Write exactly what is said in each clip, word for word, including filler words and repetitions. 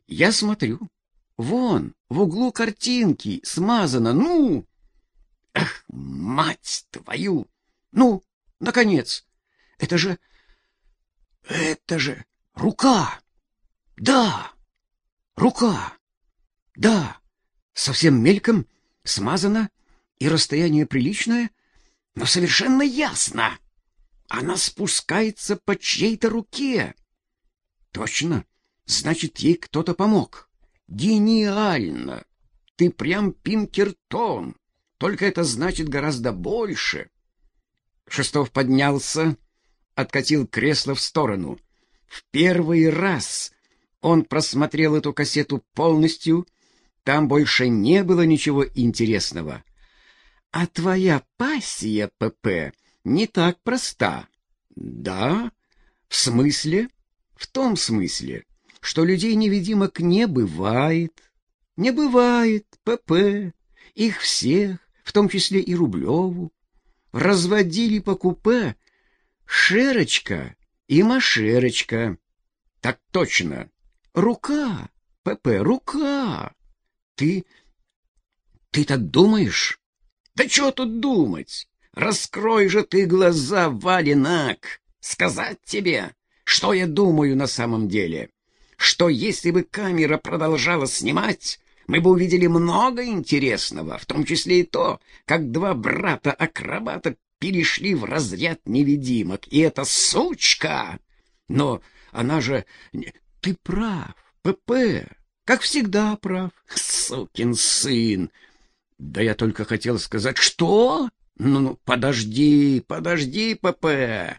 Я смотрю. Вон, в углу картинки смазано. Ну! Эх, мать твою! Ну, наконец! Это же... Это же рука! Да! Рука! Да! Совсем мельком, смазано, и расстояние приличное, но совершенно ясно. Она спускается по чьей-то руке. Точно, значит, ей кто-то помог. Гениально! Ты прям Пинкертон, только это значит гораздо больше. Шестов поднялся, откатил кресло в сторону. В первый раз он просмотрел эту кассету полностью. Там больше не было ничего интересного. А твоя пассия, ПП, не так проста. Да? В смысле? В том смысле, что людей-невидимок не бывает. Не бывает, ПП. Их всех, в том числе и Рублеву, разводили по купе Шерочка и Машерочка. Так точно. Рука, ПП, рука. Ты... ты так думаешь? Да что тут думать? Раскрой же ты глаза, Валенак. Сказать тебе, что я думаю на самом деле? Что если бы камера продолжала снимать, мы бы увидели много интересного, в том числе и то, как два брата-акробата перешли в разряд невидимок. И эта сучка... Но она же... Ты прав, ПП, как всегда прав. Сукин сын. Да я только хотел сказать... Что? Ну-ну, подожди, подожди, ПП.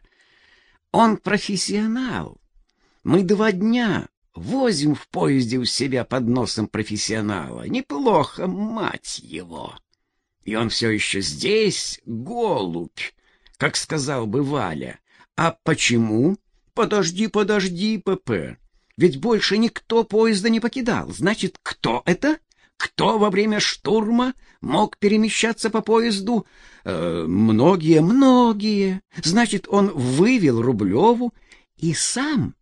Он профессионал. Мы два дня возим в поезде у себя под носом профессионала. Неплохо, мать его. И он все еще здесь, голубь, как сказал бы Валя. А почему? Подожди, подожди, ПП. Ведь больше никто поезда не покидал. Значит, кто это? Кто во время штурма мог перемещаться по поезду? Э, многие, многие. Значит, он вывел Рублеву и сам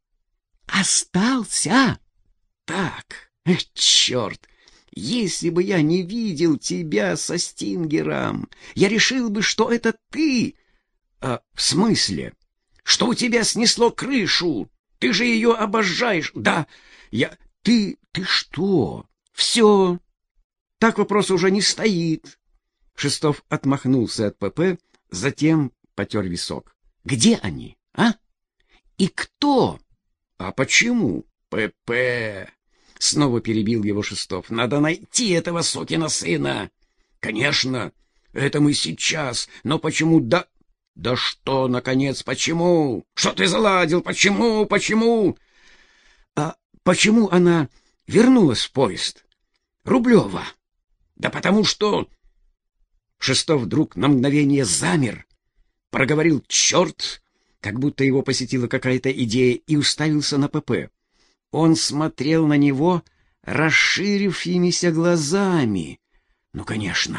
остался. Так, эх, черт, если бы я не видел тебя со Стингером, я решил бы, что это ты. А, в смысле? Что у тебя снесло крышу? Ты же ее обожаешь. Да, я... Ты... Ты что? Все. Так вопрос уже не стоит. Шестов отмахнулся от ПП, затем потер висок. Где они, а? И кто? А почему? ПП... Снова перебил его Шестов. Надо найти этого сукина сына. Конечно, это мы сейчас. Но почему да... Да что, наконец, почему? Что ты заладил? Почему? Почему? А почему она вернулась в поезд? Рублева. Да потому что... Шестов вдруг на мгновение замер, проговорил «черт», как будто его посетила какая-то идея, и уставился на ПП. Он смотрел на него расширившимися глазами. Ну, конечно.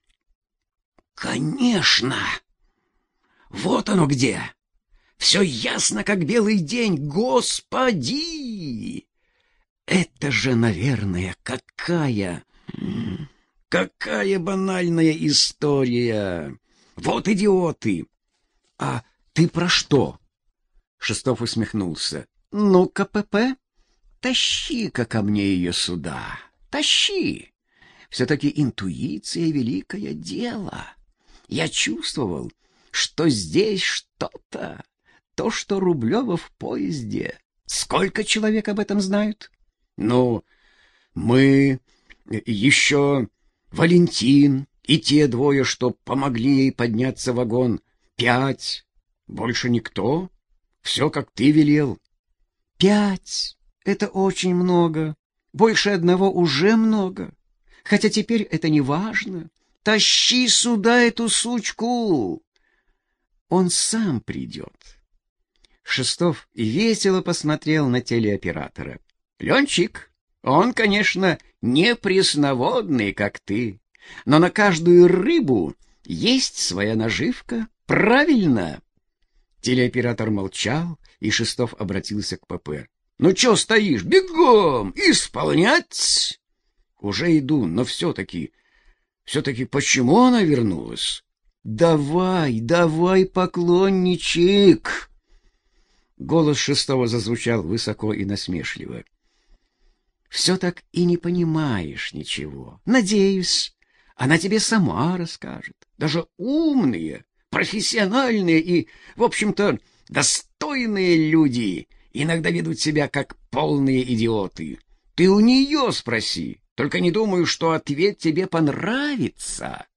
Конечно! Вот оно где! Все ясно, как белый день! Господи! Это же, наверное, какая... Какая банальная история! Вот идиоты! А ты про что? Шестов усмехнулся. Ну-ка, ПП, тащи-ка ко мне ее сюда. Тащи! Все-таки интуиция — великое дело. Я чувствовал, что здесь что-то, то, что Рублева в поезде. Сколько человек об этом знают? Ну, мы, еще Валентин и те двое, что помогли ей подняться в вагон. Пять. Больше никто. Все, как ты велел. Пять. Это очень много. Больше одного уже много. Хотя теперь это не важно. Тащи сюда эту сучку. Он сам придет. Шестов весело посмотрел на телеоператора. Ленчик, он, конечно, не пресноводный, как ты, но на каждую рыбу есть своя наживка. Правильно? Телеоператор молчал, и Шестов обратился к ПП. Ну чё стоишь? Бегом! Исполнять! Уже иду, но все-таки... Все-таки почему она вернулась? Давай, давай, поклонничек! Голос шестого зазвучал высоко и насмешливо. Все так и не понимаешь ничего. Надеюсь, она тебе сама расскажет. Даже умные, профессиональные и, в общем-то, достойные люди иногда ведут себя как полные идиоты. Ты у нее спроси, только не думаю, что ответ тебе понравится.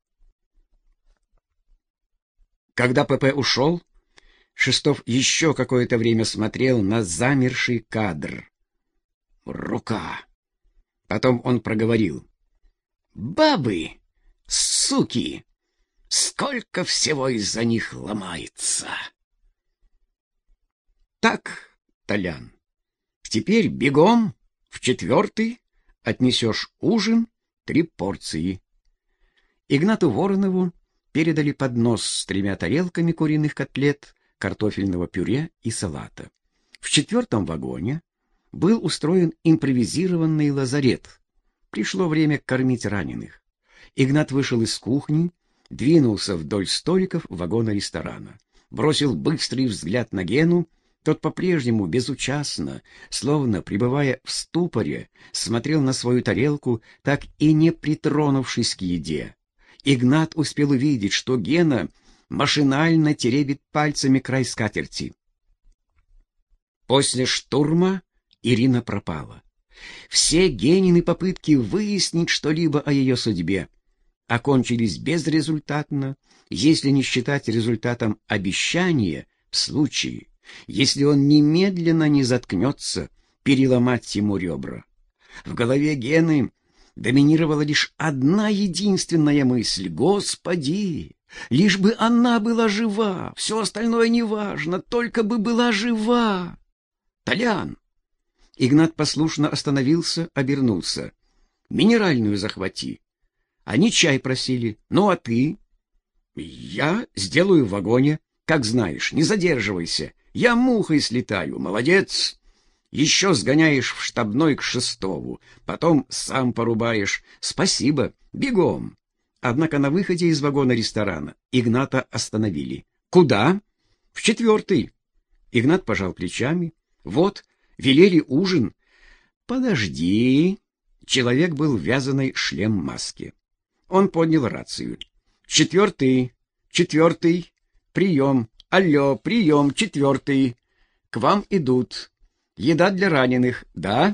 Когда ПП ушел, Шестов еще какое-то время смотрел на замерший кадр. Рука. Потом он проговорил. Бабы, суки, сколько всего из-за них ломается. Так, Толян, теперь бегом в четвертый отнесешь ужин три порции. Игнату Воронову передали поднос с тремя тарелками куриных котлет, картофельного пюре и салата. В четвертом вагоне был устроен импровизированный лазарет. Пришло время кормить раненых. Игнат вышел из кухни, двинулся вдоль столиков вагона-ресторана. Бросил быстрый взгляд на Гену. Тот по-прежнему безучастно, словно пребывая в ступоре, смотрел на свою тарелку, так и не притронувшись к еде. Игнат успел увидеть, что Гена машинально теребит пальцами край скатерти. После штурма Ирина пропала. Все Генины попытки выяснить что-либо о ее судьбе окончились безрезультатно, если не считать результатом обещания в случае, если он немедленно не заткнется, переломать ему ребра. В голове Гены доминировала лишь одна единственная мысль: «Господи, лишь бы она была жива, все остальное неважно, только бы была жива». «Толян!» Игнат послушно остановился, обернулся. «Минеральную захвати. Они чай просили. Ну а ты?» «Я сделаю в вагоне. Как знаешь, не задерживайся. Я мухой слетаю. Молодец. Еще сгоняешь в штабной к Шестову. Потом сам порубаешь. Спасибо. Бегом». Однако на выходе из вагона ресторана Игната остановили. «Куда?» «В четвертый». Игнат пожал плечами. «Вот, велели ужин». «Подожди». Человек был в вязаной шлем-маске. Он поднял рацию. «Четвертый, четвертый, прием, алло, прием, четвертый. К вам идут. Еда для раненых, да?»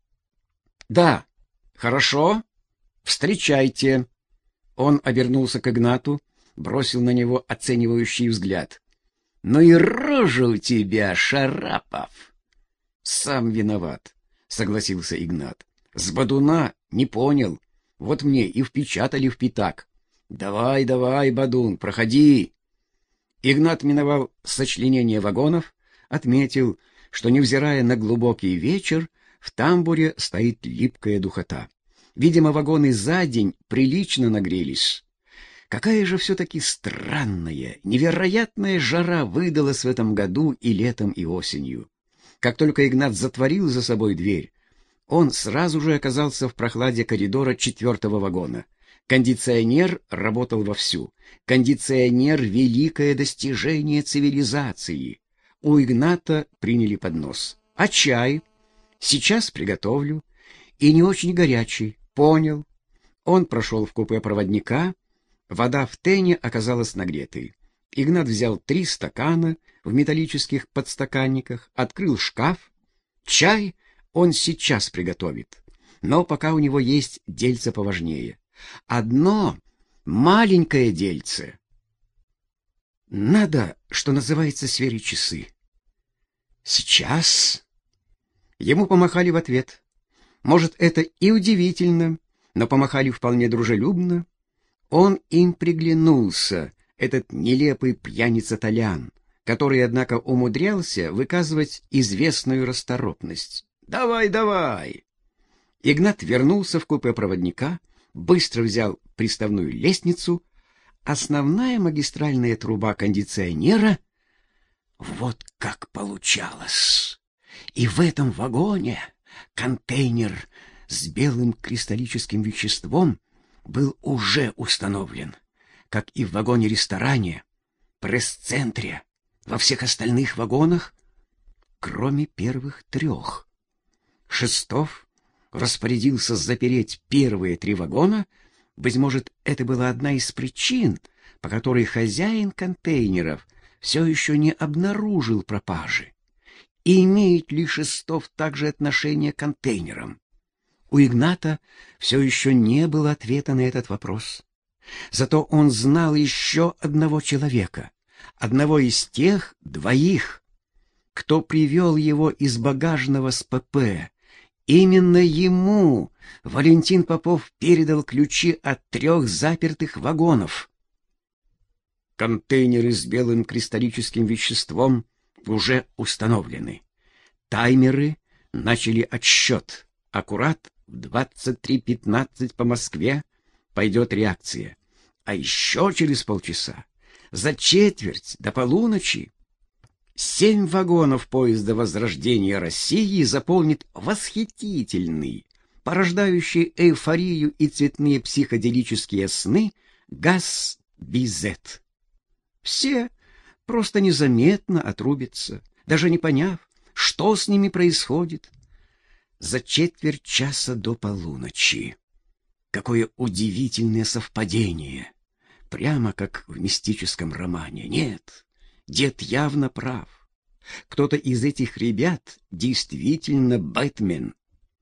«Да, хорошо, встречайте». Он обернулся к Игнату, бросил на него оценивающий взгляд. «Ну и рожа у тебя, Шарапов!» «Сам виноват», — согласился Игнат. «С Бадуна не понял. Вот мне и впечатали в пятак. Давай, давай, Бадун, проходи». Игнат миновал сочленение вагонов, отметил, что, невзирая на глубокий вечер, в тамбуре стоит липкая духота. Видимо, вагоны за день прилично нагрелись. Какая же все-таки странная, невероятная жара выдалась в этом году и летом, и осенью. Как только Игнат затворил за собой дверь, он сразу же оказался в прохладе коридора четвертого вагона. Кондиционер работал вовсю. Кондиционер — великое достижение цивилизации. У Игната приняли поднос. «А чай? Сейчас приготовлю. И не очень горячий. Понял». Он прошел в купе проводника. Вода в тене оказалась нагретой. Игнат взял три стакана в металлических подстаканниках, открыл шкаф. Чай он сейчас приготовит. Но пока у него есть дельце поважнее. Одно маленькое дельце. Надо, что называется, сверить часы. Сейчас. Ему помахали в ответ. Может, это и удивительно, но помахали вполне дружелюбно. Он им приглянулся, этот нелепый пьяница Толян, который, однако, умудрялся выказывать известную расторопность. «Давай, давай!» Игнат вернулся в купе проводника, быстро взял приставную лестницу. Основная магистральная труба кондиционера. Вот как получалось! И в этом вагоне контейнер с белым кристаллическим веществом был уже установлен, как и в вагоне-ресторане, пресс-центре, во всех остальных вагонах, кроме первых трех. Шестов распорядился запереть первые три вагона. Быть может, это была одна из причин, по которой хозяин контейнеров все еще не обнаружил пропажи. И имеет ли Шестов также отношение к контейнерам? У Игната все еще не было ответа на этот вопрос. Зато он знал еще одного человека, одного из тех двоих, кто привел его из багажного с ПП. Именно ему Валентин Попов передал ключи от трех запертых вагонов. Контейнеры с белым кристаллическим веществом уже установлены. Таймеры начали отсчет. Аккурат в двадцать три пятнадцать по Москве пойдет реакция. А еще через полчаса, за четверть до полуночи, семь вагонов поезда Возрождения России заполнит восхитительный, порождающий эйфорию и цветные психоделические сны газ Bizet. Все просто незаметно отрубятся, даже не поняв, что с ними происходит. За четверть часа до полуночи. Какое удивительное совпадение! Прямо как в мистическом романе. Нет, дед явно прав. Кто-то из этих ребят действительно Бэтмен.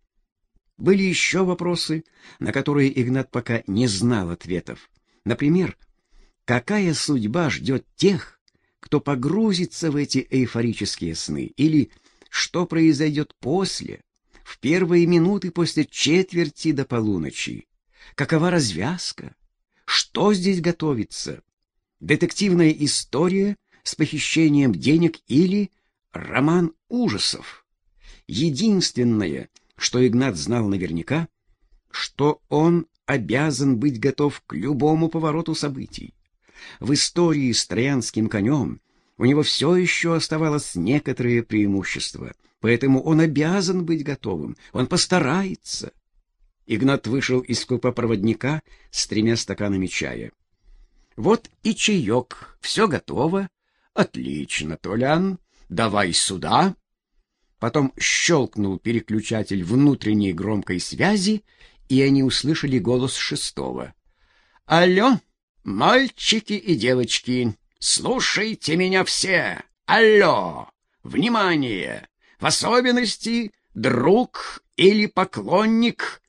Были еще вопросы, на которые Игнат пока не знал ответов. Например, какая судьба ждет тех, кто погрузится в эти эйфорические сны? Или что произойдет после, в первые минуты после четверти до полуночи? Какова развязка? Что здесь готовится? Детективная история с похищением денег или роман ужасов? Единственное, что Игнат знал наверняка, что он обязан быть готов к любому повороту событий. В истории с троянским конем у него все еще оставалось некоторое преимущество, поэтому он обязан быть готовым, он постарается. Игнат вышел из купе проводника с тремя стаканами чая. Вот и чаек, все готово. Отлично, Толян, давай сюда. Потом щелкнул переключатель внутренней громкой связи, и они услышали голос Шестого. Алло, мальчики и девочки, слушайте меня все. Алло, внимание, в особенности друг или поклонник.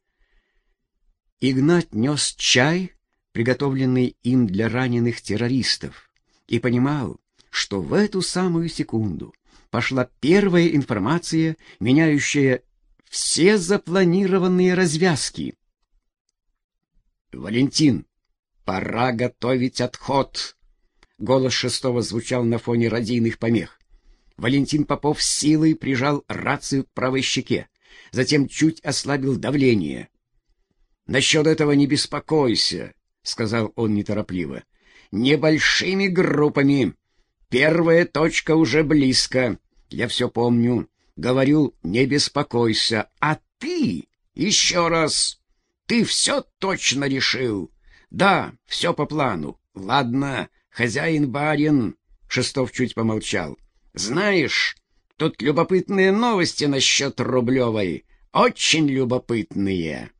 Игнат нес чай, приготовленный им для раненых террористов, и понимал, что в эту самую секунду пошла первая информация, меняющая все запланированные развязки. «Валентин, пора готовить отход!» Голос Шестого звучал на фоне радийных помех. Валентин Попов с силой прижал рацию к правой щеке, затем чуть ослабил давление. «Насчет этого не беспокойся», — сказал он неторопливо. «Небольшими группами. Первая точка уже близко. Я все помню. Говорю, не беспокойся. А ты еще раз. Ты все точно решил. Да, все по плану. Ладно, хозяин-барин». Шестов чуть помолчал. «Знаешь, тут любопытные новости насчет Рублевой. Очень любопытные».